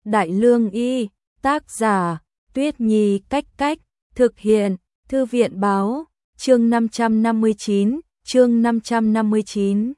Đại Lương Y, tác giả, Tuyết Nhi Cách Cách, thực hiện, Thư viện Báo, chương 559, chương 559.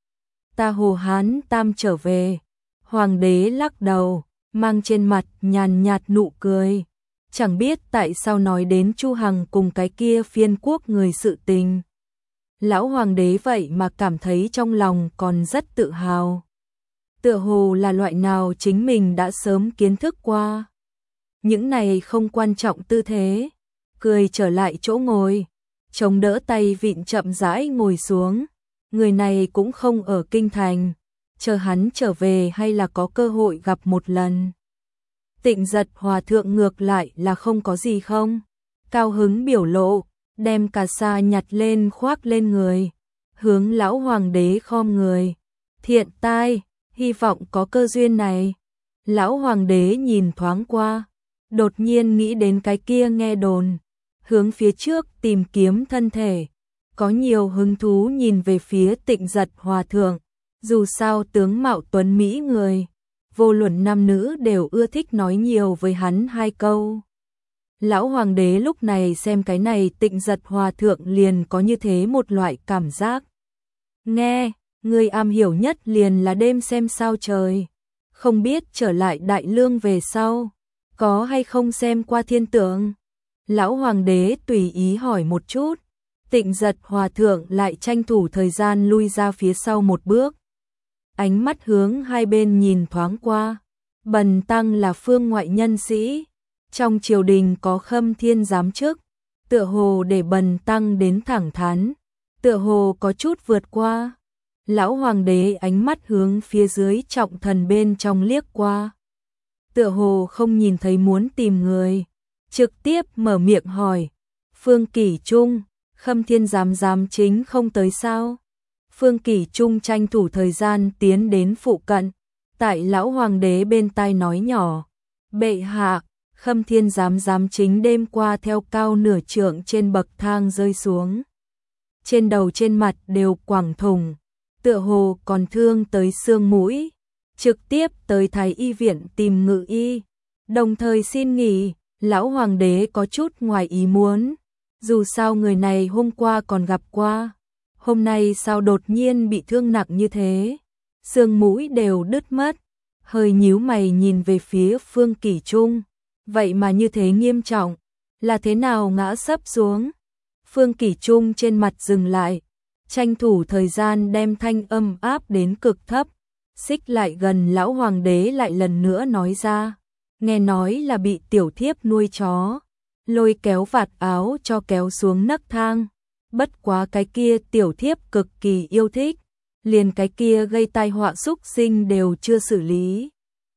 Ta Hồ Hán Tam trở về, Hoàng đế lắc đầu, mang trên mặt nhàn nhạt nụ cười. Chẳng biết tại sao nói đến Chu Hằng cùng cái kia phiên quốc người sự tình. Lão Hoàng đế vậy mà cảm thấy trong lòng còn rất tự hào. Tựa hồ là loại nào chính mình đã sớm kiến thức qua. Những này không quan trọng tư thế, cười trở lại chỗ ngồi, chống đỡ tay vịn chậm rãi ngồi xuống. Người này cũng không ở kinh thành, chờ hắn trở về hay là có cơ hội gặp một lần. Tịnh Giật hòa thượng ngược lại là không có gì không, cao hứng biểu lộ, đem cà sa nhặt lên khoác lên người, hướng lão hoàng đế khom người. Thiện tai, hy vọng có cơ duyên này. Lão hoàng đế nhìn thoáng qua, đột nhiên nghĩ đến cái kia nghe đồn, hướng phía trước tìm kiếm thân thể. Có nhiều hứng thú nhìn về phía Tịnh Giật hòa thượng, dù sao tướng mạo tuấn mỹ người, vô luận nam nữ đều ưa thích nói nhiều với hắn hai câu. Lão hoàng đế lúc này xem cái này Tịnh Giật hòa thượng liền có như thế một loại cảm giác. Nghe, người am hiểu nhất liền là đêm xem sao trời, không biết trở lại Đại Lương về sau, có hay không xem qua thiên tượng. Lão hoàng đế tùy ý hỏi một chút. Tịnh Giật hòa thượng lại tranh thủ thời gian lui ra phía sau một bước. Ánh mắt hướng hai bên nhìn thoáng qua. Bần tăng là phương ngoại nhân sĩ, trong triều đình có Khâm Thiên giám chức, tựa hồ để bần tăng đến thẳng thắn, tựa hồ có chút vượt qua. Lão hoàng đế ánh mắt hướng phía dưới trọng thần bên trong liếc qua, tựa hồ không nhìn thấy muốn tìm người, trực tiếp mở miệng hỏi. Phương Kỷ Trung, Khâm Thiên giám chính không tới sao? Phương Kỷ Trung tranh thủ thời gian tiến đến phụ cận, tại lão hoàng đế bên tai nói nhỏ. Bệ hạ, Khâm Thiên giám chính đêm qua theo cao nửa trượng trên bậc thang rơi xuống. Trên đầu trên mặt đều quẳng thủng, tựa hồ còn thương tới xương mũi. Trực tiếp tới Thái y viện tìm ngự y, đồng thời xin nghỉ. Lão hoàng đế có chút ngoài ý muốn. Dù sao người này hôm qua còn gặp qua, hôm nay sao đột nhiên bị thương nặng như thế, xương mũi đều đứt mất. Hơi nhíu mày nhìn về phía Phương Kỷ Trung, vậy mà như thế nghiêm trọng, là thế nào ngã sấp xuống? Phương Kỷ Trung trên mặt dừng lại, tranh thủ thời gian đem thanh âm áp đến cực thấp, xích lại gần lão hoàng đế lại lần nữa nói ra. Nghe nói là bị tiểu thiếp nuôi chó, lôi kéo vạt áo cho kéo xuống nấc thang. Bất quá cái kia tiểu thiếp cực kỳ yêu thích, liền cái kia gây tai họa xúc sinh đều chưa xử lý.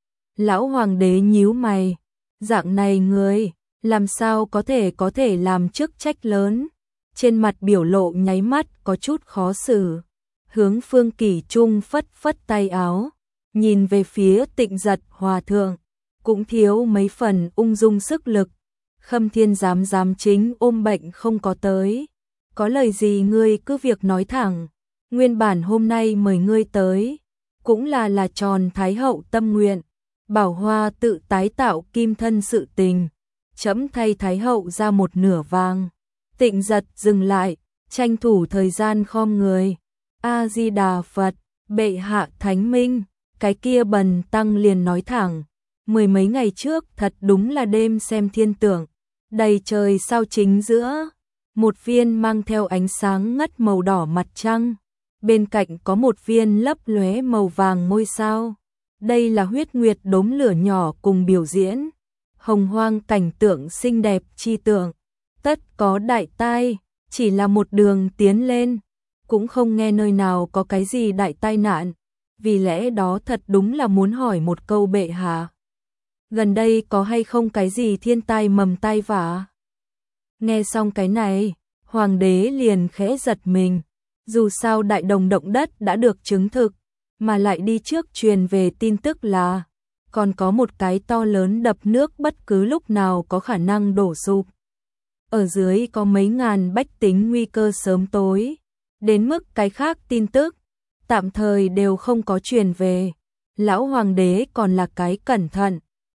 Lão hoàng đế nhíu mày, dạng này người, làm sao có thể làm chức trách lớn. Trên mặt biểu lộ nháy mắt có chút khó xử, hướng Phương Kỷ Trung phất phất tay áo, nhìn về phía Tịnh Giật hòa thượng, cũng thiếu mấy phần ung dung sức lực. Khâm Thiên giám chính ôm bệnh không có tới, có lời gì ngươi cứ việc nói thẳng. Nguyên bản hôm nay mời ngươi tới, cũng là tròn Thái hậu tâm nguyện, Bảo Hoa tự tái tạo kim thân sự tình, chấm thay Thái hậu ra một nửa vàng. Tịnh Giật dừng lại, tranh thủ thời gian khom người. A Di Đà Phật, bệ hạ thánh minh. Cái kia bần tăng liền nói thẳng, mười mấy ngày trước thật đúng là đêm xem thiên tượng, đầy trời sao chính giữa, một viên mang theo ánh sáng ngất màu đỏ mặt trăng, bên cạnh có một viên lấp lóe màu vàng ngôi sao. Đây là huyết nguyệt đốm lửa nhỏ cùng biểu diễn, hồng hoang cảnh tượng xinh đẹp chi tượng, tất có đại tai, chỉ là một đường tiến lên, cũng không nghe nơi nào có cái gì đại tai nạn, vì lẽ đó thật đúng là muốn hỏi một câu bệ hạ. Gần đây có hay không cái gì thiên tai mầm tai vạ? Nghe xong cái này, hoàng đế liền khẽ giật mình, dù sao đại đồng động đất đã được chứng thực, mà lại đi trước truyền về tin tức là còn có một cái to lớn đập nước bất cứ lúc nào có khả năng đổ sụp. Ở dưới có mấy ngàn bách tính nguy cơ sớm tối, đến mức cái khác tin tức tạm thời đều không có truyền về. Lão hoàng đế còn là cái cẩn thận,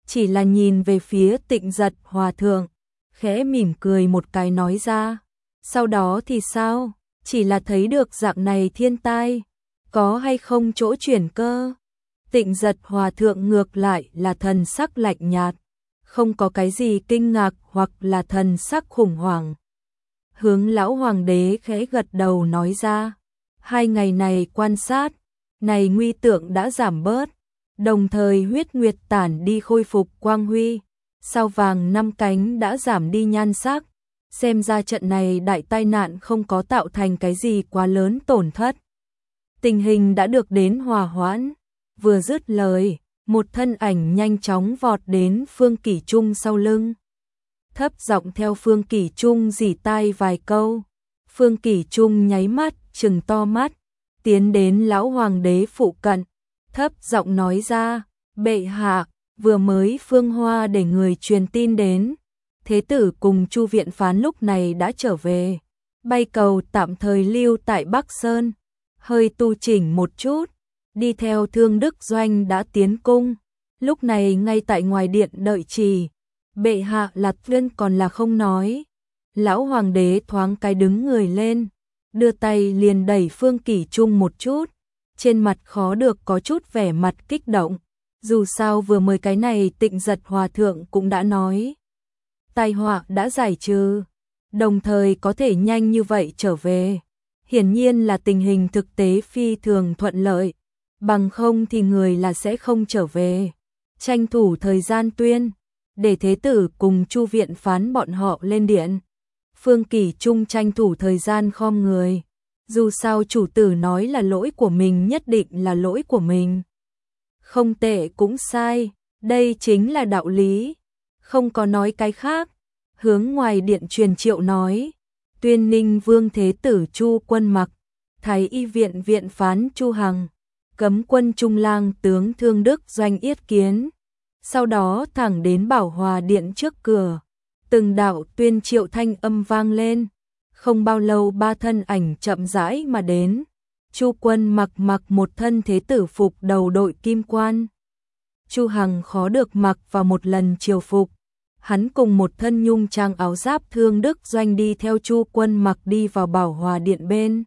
chỉ là nhìn về phía Tịnh Giật Hòa Thượng, khẽ mỉm cười một cái nói ra. Sau đó thì sao? Chỉ là thấy được dạng này thiên tai, có hay không chỗ chuyển cơ? Tịnh Giật Hòa Thượng ngược lại là thần sắc lạnh nhạt, không có cái gì kinh ngạc hoặc là thần sắc khủng hoảng. Hướng lão hoàng đế khẽ gật đầu nói ra, 2 ngày này quan sát, này nguy tượng đã giảm bớt, đồng thời huyết nguyệt tản đi khôi phục quang huy, sao vàng 5 cánh đã giảm đi nhan sắc, xem ra trận này đại tai nạn không có tạo thành cái gì quá lớn tổn thất. Tình hình đã được đến hòa hoãn, vừa dứt lời, một thân ảnh nhanh chóng vọt đến Phương Kỷ Trung sau lưng. Thấp giọng theo Phương Kỷ Trung rỉ tai vài câu. Phương Kỷ Trung nháy mắt, trừng to mắt, tiến đến lão hoàng đế phụ cận, thấp giọng nói ra, bệ hạ, vừa mới Phương Hoa để người truyền tin đến, thế tử cùng Chu viện phán lúc này đã trở về, bay cầu tạm thời lưu tại Bắc Sơn, hơi tu chỉnh một chút, đi theo Thương Đức Doanh đã tiến cung, lúc này ngay tại ngoài điện đợi trì. Bệ hạ Lạt Viên còn là không nói. Lão hoàng đế thoáng cái đứng người lên, đưa tay liền đẩy Phương Kỷ Trung một chút, trên mặt khó được có chút vẻ mặt kích động, dù sao vừa mới cái này Tịnh Giật Hòa Thượng cũng đã nói. Tai họa đã giải trừ, đồng thời có thể nhanh như vậy trở về. Hiển nhiên là tình hình thực tế phi thường thuận lợi, bằng không thì người là sẽ không trở về. Tranh thủ thời gian tuyên, để thế tử cùng Chu viện phán bọn họ lên điện. Phương Kỷ Trung tranh thủ thời gian khom người. Dù sao chủ tử nói là lỗi của mình nhất định là lỗi của mình. Không tệ cũng sai, đây chính là đạo lý. Không có nói cái khác. Hướng ngoài điện truyền triệu nói. Tuyên Ninh Vương Thế Tử Chu Quân Mặc, Thái Y viện viện phán Chu Hằng, Cấm quân Trung lang tướng Thương Đức Doanh yết kiến. Sau đó thẳng đến Bảo Hòa điện trước cửa, từng đạo tuyên triệu thanh âm vang lên, không bao lâu 3 thân ảnh chậm rãi mà đến. Chu Quân Mặc mặc một thân thế tử phục đầu đội kim quan. Chu Hằng khó được mặc vào một lần triều phục, hắn cùng một thân nhung trang áo giáp Thương Đức Doanh đi theo Chu Quân Mặc đi vào Bảo Hòa điện bên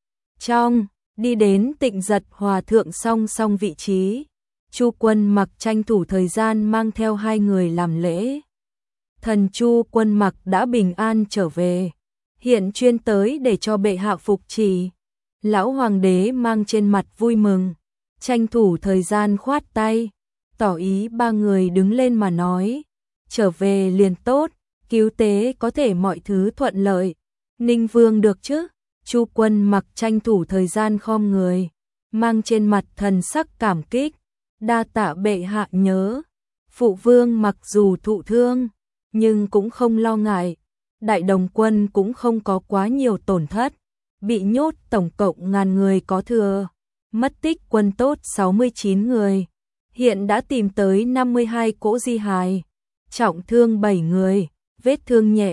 trong, đi đến Tịnh Giật Hòa Thượng song song vị trí. Chu Quân Mặc tranh thủ thời gian mang theo 2 người làm lễ. Thần Chu Quân Mặc đã bình an trở về, hiện chuyên tới để cho bệ hạ phục chỉ. Lão hoàng đế mang trên mặt vui mừng, tranh thủ thời gian khoát tay, tỏ ý 3 người đứng lên mà nói, trở về liền tốt, cứu tế có thể mọi thứ thuận lợi. Ninh Vương được chứ? Chu Quân Mặc tranh thủ thời gian khom người, mang trên mặt thần sắc cảm kích. Đa tạ bệ hạ nhớ. Phụ vương mặc dù thụ thương, nhưng cũng không lo ngại. Đại Đồng quân cũng không có quá nhiều tổn thất, bị nhốt tổng cộng 1000 người có thừa, mất tích quân tốt 69 người. Hiện đã tìm tới 52 cỗ di hài, trọng thương 7 người, vết thương nhẹ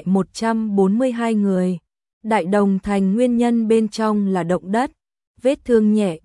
142 người. Đại Đồng thành nguyên nhân bên trong là động đất, vết thương nhẹ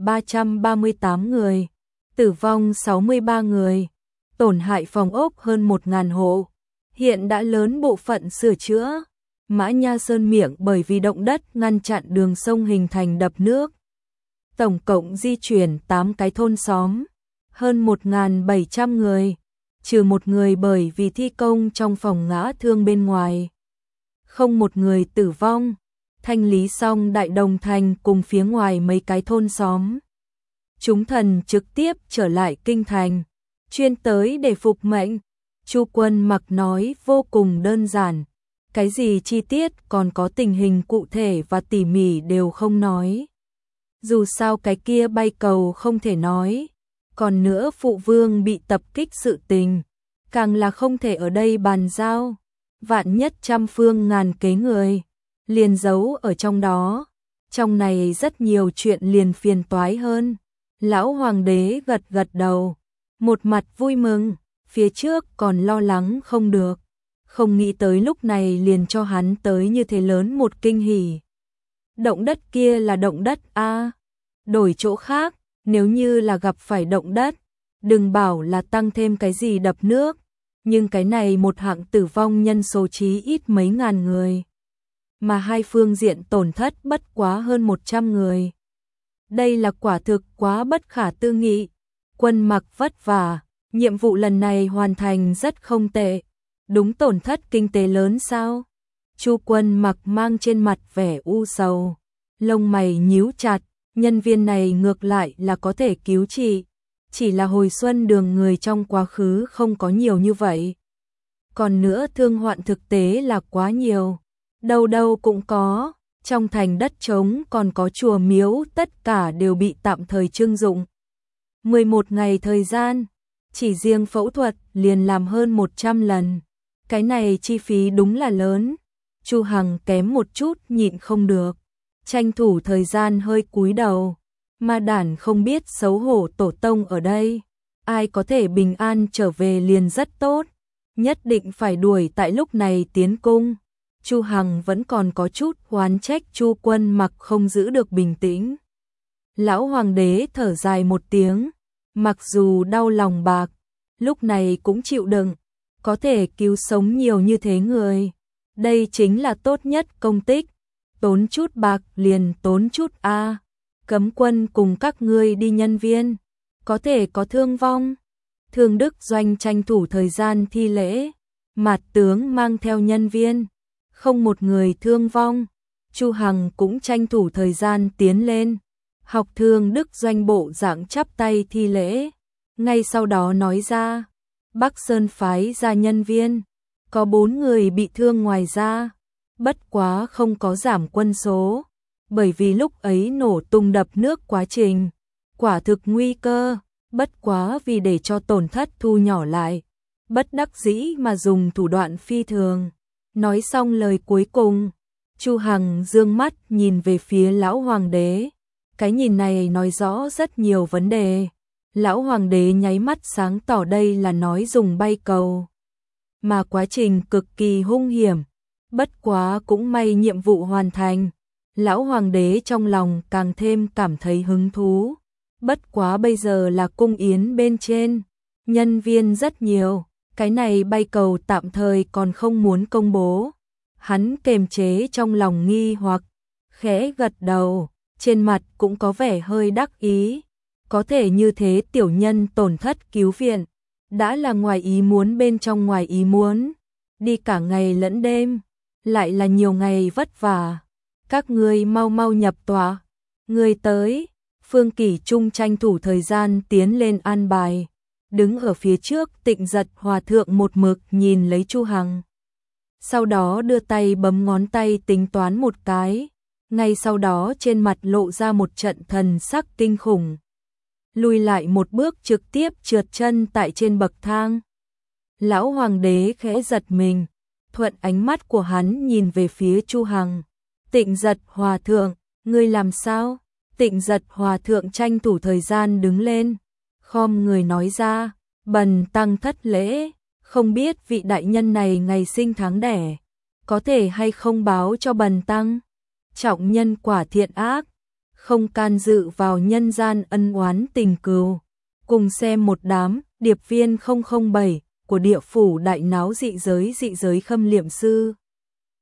338 người. Tử vong 63 người, tổn hại phòng ốc hơn 1000 hộ, hiện đã lớn bộ phận sửa chữa. Mã Nha Sơn miệng bởi vì động đất ngăn chặn đường sông hình thành đập nước. Tổng cộng di chuyển 8 cái thôn xóm, hơn 1700 người, trừ 1 người bởi vì thi công trong phòng ngã thương bên ngoài. Không một người tử vong, thanh lý xong Đại Đồng thành cùng phía ngoài mấy cái thôn xóm. Chúng thần trực tiếp trở lại kinh thành, chuyên tới để phục mệnh. Chu Quân Mặc nói vô cùng đơn giản, cái gì chi tiết còn có tình hình cụ thể và tỉ mỉ đều không nói. Dù sao cái kia bay cầu không thể nói, còn nữa phụ vương bị tập kích sự tình, càng là không thể ở đây bàn giao. Vạn nhất trăm phương ngàn kế người, liền giấu ở trong đó, trong này rất nhiều chuyện liền phiền toái hơn. Lão hoàng đế gật gật đầu, một mặt vui mừng, phía trước còn lo lắng không được, không nghĩ tới lúc này liền cho hắn tới như thế lớn một kinh hỉ. Động đất kia là động đất a, đổi chỗ khác, nếu như là gặp phải động đất, đừng bảo là tăng thêm cái gì đập nước, nhưng cái này một hạng tử vong nhân số chí ít mấy ngàn người, mà hai phương diện tổn thất bất quá hơn 100 người. Đây là quả thực quá bất khả tư nghị. Quân Mặc vất vả, nhiệm vụ lần này hoàn thành rất không tệ. Đúng tổn thất kinh tế lớn sao? Chu Quân Mặc mang trên mặt vẻ u sầu, lông mày nhíu chặt, nhân viên này ngược lại là có thể cứu trị, chỉ là hồi xuân đường người trong quá khứ không có nhiều như vậy. Còn nữa thương hoạn thực tế là quá nhiều, đâu đâu cũng có, trong thành đất trống còn có chùa miếu tất cả đều bị tạm thời trưng dụng. 11 ngày thời gian, chỉ riêng phẫu thuật liền làm hơn 100 lần, cái này chi phí đúng là lớn. Chu Hằng kém một chút nhịn không được, tranh thủ thời gian hơi cúi đầu, ma đản không biết xấu hổ tổ tông ở đây, ai có thể bình an trở về liền rất tốt, nhất định phải đuổi tại lúc này tiến cung. Chu Hằng vẫn còn có chút oán trách Chu Quân Mặc không giữ được bình tĩnh. Lão hoàng đế thở dài một tiếng, mặc dù đau lòng bạc, lúc này cũng chịu đựng, có thể cứu sống nhiều như thế người. Đây chính là tốt nhất công tích, tốn chút bạc liền tốn chút a. Cấm quân cùng các ngươi đi nhân viên, có thể có thương vong. Thương Đức Doanh tranh thủ thời gian thi lễ, Mạt tướng mang theo nhân viên, không một người thương vong. Chu Hằng cũng tranh thủ thời gian tiến lên, học Thương Đức Doanh bộ dạng chắp tay thi lễ, ngay sau đó nói ra, Bắc Sơn phái ra nhân viên, có 4 người bị thương ngoài ra, bất quá không có giảm quân số, bởi vì lúc ấy nổ tung đập nước quá trình, quả thực nguy cơ, bất quá vì để cho tổn thất thu nhỏ lại, bất đắc dĩ mà dùng thủ đoạn phi thường. Nói xong lời cuối cùng, Chu Hằng dương mắt nhìn về phía lão hoàng đế, cái nhìn này nói rõ rất nhiều vấn đề. Lão hoàng đế nháy mắt sáng tỏ đây là nói dùng bay cầu, mà quá trình cực kỳ hung hiểm, bất quá cũng may nhiệm vụ hoàn thành. Lão hoàng đế trong lòng càng thêm cảm thấy hứng thú, bất quá bây giờ là cung yến bên trên, nhân viên rất nhiều, cái này bay cầu tạm thời còn không muốn công bố. Hắn kềm chế trong lòng nghi hoặc, khẽ gật đầu, trên mặt cũng có vẻ hơi đắc ý. Có thể như thế tiểu nhân tổn thất cứu viện, đã là ngoài ý muốn bên trong ngoài ý muốn, đi cả ngày lẫn đêm, lại là nhiều ngày vất vả. Các ngươi mau mau nhập tọa. Người tới, Phương Kỷ Trung tranh thủ thời gian tiến lên an bài, đứng ở phía trước Tịnh Giật Hòa thượng một mực nhìn lấy Chu Hằng. Sau đó đưa tay bấm ngón tay tính toán một cái, ngay sau đó trên mặt lộ ra một trận thần sắc kinh khủng. Lùi lại một bước trực tiếp trượt chân tại trên bậc thang. Lão hoàng đế khẽ giật mình, thuận ánh mắt của hắn nhìn về phía Chu Hằng. Tịnh Giật Hòa thượng, ngươi làm sao? Tịnh Giật Hòa thượng tranh thủ thời gian đứng lên, khom người nói ra, bần tăng thất lễ, không biết vị đại nhân này ngày sinh tháng đẻ, có thể hay không báo cho bần tăng? Trọng nhân quả thiện ác, không can dự vào nhân gian ân oán tình cừu. Cùng xem một đám điệp viên 007 của địa phủ đại náo dị giới khâm liệm sư.